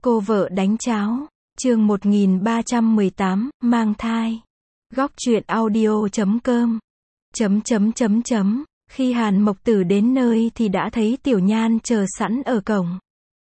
Cô vợ đánh cháo. Chương 1318, mang thai. Góc truyện audio.com. Khi Hàn Mộc Tử đến nơi thì đã thấy Tiểu Nhan chờ sẵn ở cổng.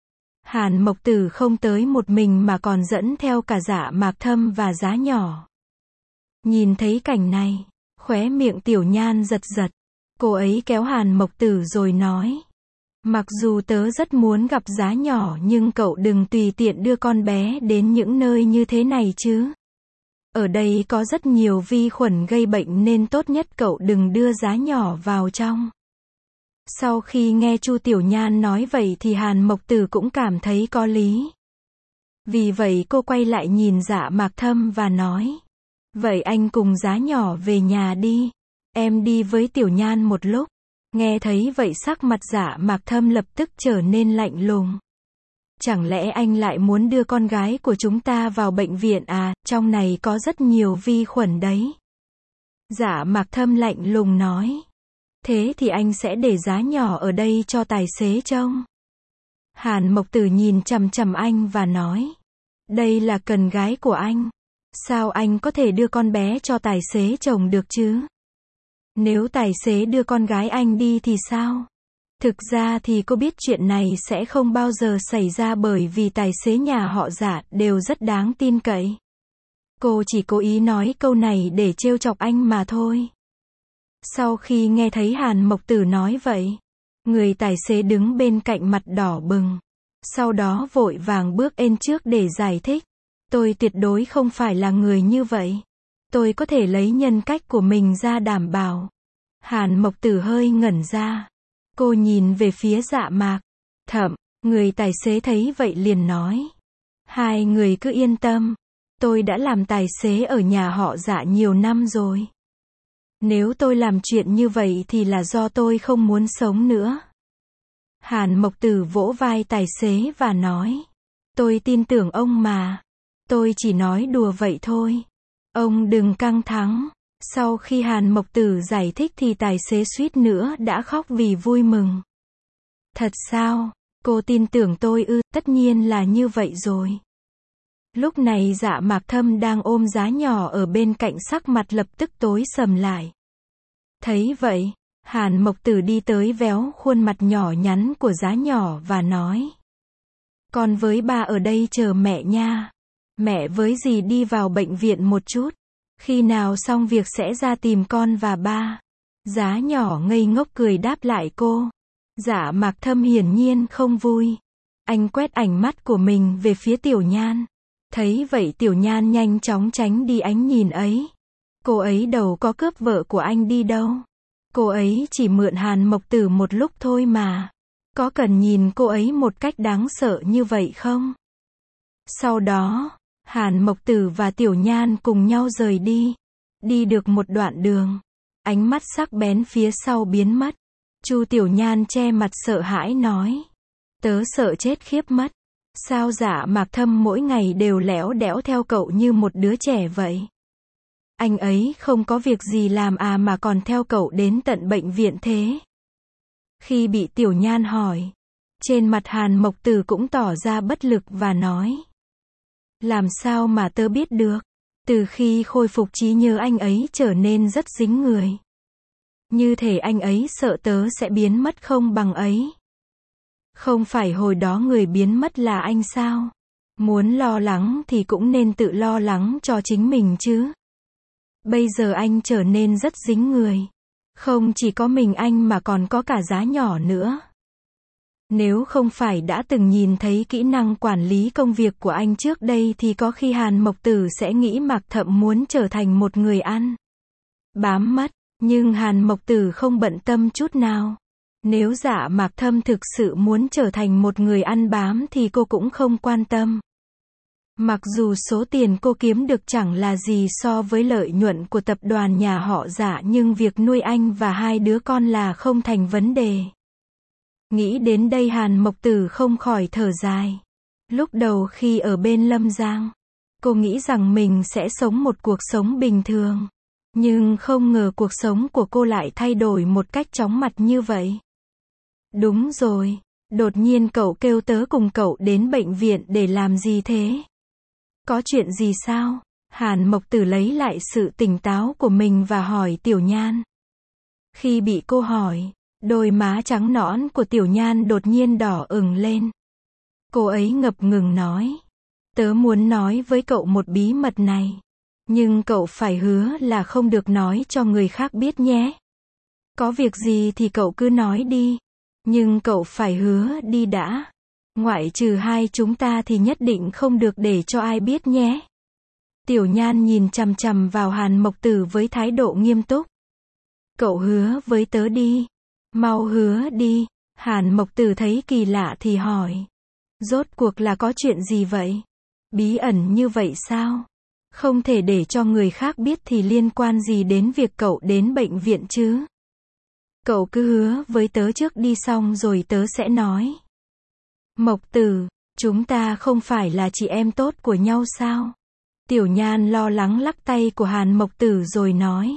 Hàn Mộc Tử không tới một mình mà còn dẫn theo cả Dạ Mạc Thâm và Giá Nhỏ. Nhìn thấy cảnh này, khóe miệng Tiểu Nhan giật giật. Cô ấy kéo Hàn Mộc Tử rồi nói: mặc dù tớ rất muốn gặp Giá Nhỏ nhưng cậu đừng tùy tiện đưa con bé đến những nơi như thế này chứ. Ở đây có rất nhiều vi khuẩn gây bệnh nên tốt nhất cậu đừng đưa Giá Nhỏ vào trong. Sau khi nghe Chu Tiểu Nhan nói vậy thì Hàn Mộc Tử cũng cảm thấy có lý. Vì vậy cô quay lại nhìn Dạ Mạc Thâm và nói: vậy anh cùng Giá Nhỏ về nhà đi. Em đi với Tiểu Nhan một lúc. Nghe thấy vậy sắc mặt Dạ Mạc Thâm lập tức trở nên lạnh lùng. Chẳng lẽ anh lại muốn đưa con gái của chúng ta vào bệnh viện à, trong này có rất nhiều vi khuẩn đấy. Dạ Mạc Thâm lạnh lùng nói. Thế thì anh sẽ để Giá Nhỏ ở đây cho tài xế trông. Hàn Mộc Tử nhìn chằm chằm anh và nói: đây là cần gái của anh. Sao anh có thể đưa con bé cho tài xế chồng được chứ? Nếu tài xế đưa con gái anh đi thì sao? Thực ra thì cô biết chuyện này sẽ không bao giờ xảy ra bởi vì tài xế nhà họ Dạ đều rất đáng tin cậy. Cô chỉ cố ý nói câu này để trêu chọc anh mà thôi. Sau khi nghe thấy Hàn Mộc Tử nói vậy, người tài xế đứng bên cạnh mặt đỏ bừng. Sau đó vội vàng bước lên trước để giải thích. Tôi tuyệt đối không phải là người như vậy. Tôi có thể lấy nhân cách của mình ra đảm bảo. Hàn Mộc Tử hơi ngẩn ra. Cô nhìn về phía Dạ Mạc Thâm. Người tài xế thấy vậy liền nói: hai người cứ yên tâm. Tôi đã làm tài xế ở nhà họ Dạ nhiều năm rồi. Nếu tôi làm chuyện như vậy thì là do tôi không muốn sống nữa. Hàn Mộc Tử vỗ vai tài xế và nói: tôi tin tưởng ông mà. Tôi chỉ nói đùa vậy thôi. Ông đừng căng thẳng. Sau khi Hàn Mộc Tử giải thích thì tài xế suýt nữa đã khóc vì vui mừng. Thật sao? Cô tin tưởng tôi ư? Tất nhiên là như vậy rồi. Lúc này Dạ Mạc Thâm đang ôm Giá Nhỏ ở bên cạnh sắc mặt lập tức tối sầm lại. Thấy vậy, Hàn Mộc Tử đi tới véo khuôn mặt nhỏ nhắn của Giá Nhỏ và nói: con với ba ở đây chờ mẹ nha. Mẹ với dì đi vào bệnh viện một chút. Khi nào xong việc sẽ ra tìm con và ba. Giá Nhỏ ngây ngốc cười đáp lại cô. Dạ Mạc Thâm hiển nhiên không vui. Anh quét ánh mắt của mình về phía Tiểu Nhan. Thấy vậy Tiểu Nhan nhanh chóng tránh đi ánh nhìn ấy. Cô ấy đâu có cướp vợ của anh đi đâu. Cô ấy chỉ mượn Hàn Mộc Tử một lúc thôi mà. Có cần nhìn cô ấy một cách đáng sợ như vậy không? Sau đó, Hàn Mộc Tử và Tiểu Nhan cùng nhau rời đi. Đi được một đoạn đường, ánh mắt sắc bén phía sau biến mất. Chu Tiểu Nhan che mặt sợ hãi nói: tớ sợ chết khiếp mất. Sao Dạ Mạc Thâm mỗi ngày đều lẽo đẽo theo cậu như một đứa trẻ vậy? Anh ấy không có việc gì làm à mà còn theo cậu đến tận bệnh viện thế? Khi bị Tiểu Nhan hỏi, trên mặt Hàn Mộc Tử cũng tỏ ra bất lực và nói: làm sao mà tớ biết được? Từ khi khôi phục trí nhớ anh ấy trở nên rất dính người. Như thể anh ấy sợ tớ sẽ biến mất không bằng ấy. Không phải hồi đó người biến mất là anh sao? Muốn lo lắng thì cũng nên tự lo lắng cho chính mình chứ. Bây giờ anh trở nên rất dính người. Không chỉ có mình anh mà còn có cả Giá Nhỏ nữa. Nếu không phải đã từng nhìn thấy kỹ năng quản lý công việc của anh trước đây thì có khi Hàn Mộc Tử sẽ nghĩ Mạc Thâm muốn trở thành một người ăn bám mất. Nhưng Hàn Mộc Tử không bận tâm chút nào. Nếu Dạ Mạc Thâm thực sự muốn trở thành một người ăn bám thì cô cũng không quan tâm. Mặc dù số tiền cô kiếm được chẳng là gì so với lợi nhuận của tập đoàn nhà họ Dạ nhưng việc nuôi anh và hai đứa con là không thành vấn đề. Nghĩ đến đây Hàn Mộc Tử không khỏi thở dài. Lúc đầu khi ở bên Lâm Giang, cô nghĩ rằng mình sẽ sống một cuộc sống bình thường. Nhưng không ngờ cuộc sống của cô lại thay đổi một cách chóng mặt như vậy. Đúng rồi, Đột nhiên cậu kêu tớ cùng cậu đến bệnh viện để làm gì thế? Có chuyện gì sao? Hàn Mộc Tử lấy lại sự tỉnh táo của mình và hỏi Tiểu Nhan. Khi bị cô hỏi, đôi má trắng nõn của Tiểu Nhan đột nhiên đỏ ửng lên. Cô ấy ngập ngừng nói. Tớ muốn nói với cậu một bí mật này. Nhưng cậu phải hứa là không được nói cho người khác biết nhé. Có việc gì thì cậu cứ nói đi. Nhưng cậu phải hứa đi đã. Ngoại trừ hai chúng ta thì nhất định không được để cho ai biết nhé. Tiểu Nhan nhìn chằm chằm vào Hàn Mộc Tử với thái độ nghiêm túc. Cậu hứa với tớ đi. Mau hứa đi. Hàn Mộc Tử thấy kỳ lạ thì hỏi. Rốt cuộc là có chuyện gì vậy? Bí ẩn như vậy sao? Không thể để cho người khác biết thì liên quan gì đến việc cậu đến bệnh viện chứ? Cậu cứ hứa với tớ trước đi xong rồi tớ sẽ nói. Mộc Tử, chúng ta không phải là chị em tốt của nhau sao? Tiểu Nhan lo lắng lắc tay của Hàn Mộc Tử rồi nói.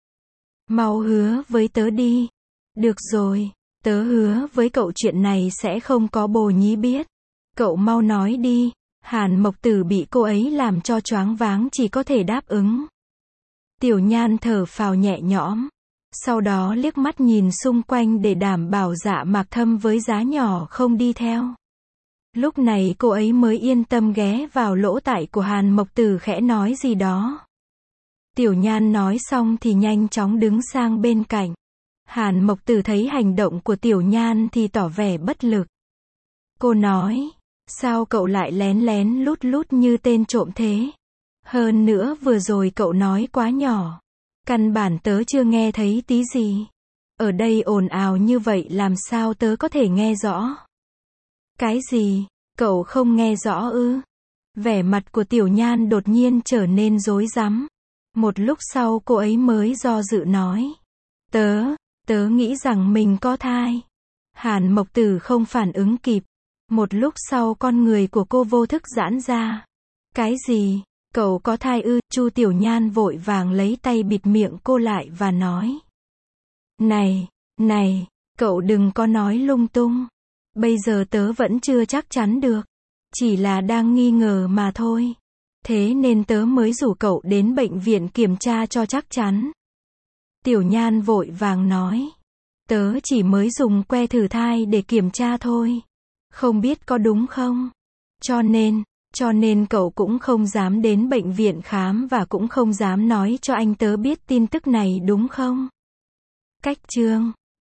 Mau hứa với tớ đi. Được rồi, tớ hứa với cậu chuyện này sẽ không có bồ nhí biết. Cậu mau nói đi. Hàn Mộc Tử bị cô ấy làm cho choáng váng chỉ có thể đáp ứng. Tiểu Nhan thở phào nhẹ nhõm. Sau đó liếc mắt nhìn xung quanh để đảm bảo Dạ Mạc Thâm với Giá Nhỏ không đi theo. Lúc này cô ấy mới yên tâm ghé vào lỗ tai của Hàn Mộc Tử khẽ nói gì đó. Tiểu Nhan nói xong thì nhanh chóng đứng sang bên cạnh. Hàn Mộc Tử thấy hành động của Tiểu Nhan thì tỏ vẻ bất lực. Cô nói, sao cậu lại lén lén lút lút như tên trộm thế? Hơn nữa vừa rồi cậu nói quá nhỏ. Căn bản tớ chưa nghe thấy tí gì. Ở đây ồn ào như vậy làm sao tớ có thể nghe rõ? Cái gì? Cậu không nghe rõ ư? Vẻ mặt của Tiểu Nhan đột nhiên trở nên rối rắm. Một lúc sau cô ấy mới do dự nói. Tớ nghĩ rằng mình có thai. Hàn Mộc Tử không phản ứng kịp. Một lúc sau con người của cô vô thức giãn ra. Cái gì? Cậu có thai ư? Chu Tiểu Nhan vội vàng lấy tay bịt miệng cô lại và nói. Này, cậu đừng có nói lung tung. Bây giờ tớ vẫn chưa chắc chắn được. Chỉ là đang nghi ngờ mà thôi. Thế nên tớ mới rủ cậu đến bệnh viện kiểm tra cho chắc chắn. Tiểu Nhan vội vàng nói. Tớ chỉ mới dùng que thử thai để kiểm tra thôi. Không biết có đúng không? Cho nên cậu cũng không dám đến bệnh viện khám và cũng không dám nói cho anh tớ biết tin tức này đúng không? Cách chương